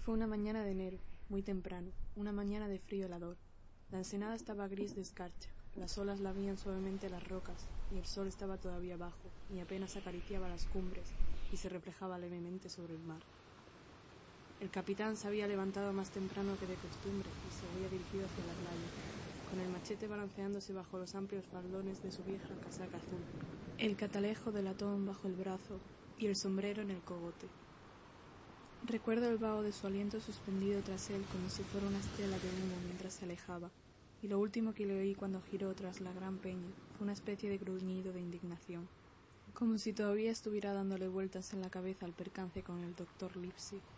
Fue una mañana de enero, muy temprano, una mañana de frío helador. La ensenada estaba gris de escarcha, las olas lavían suavemente las rocas, y el sol estaba todavía bajo, y apenas acariciaba las cumbres, y se reflejaba levemente sobre el mar. El capitán se había levantado más temprano que de costumbre, y se había dirigido hacia la playa, con el machete balanceándose bajo los amplios faldones de su vieja casaca azul, el catalejo de latón bajo el brazo, y el sombrero en el cogote. Recuerdo el vaho de su aliento suspendido tras él como si fuera una estela de humo mientras se alejaba, y lo último que le oí cuando giró tras la gran peña fue una especie de gruñido de indignación, como si todavía estuviera dándole vueltas en la cabeza al percance con el doctor Livesey.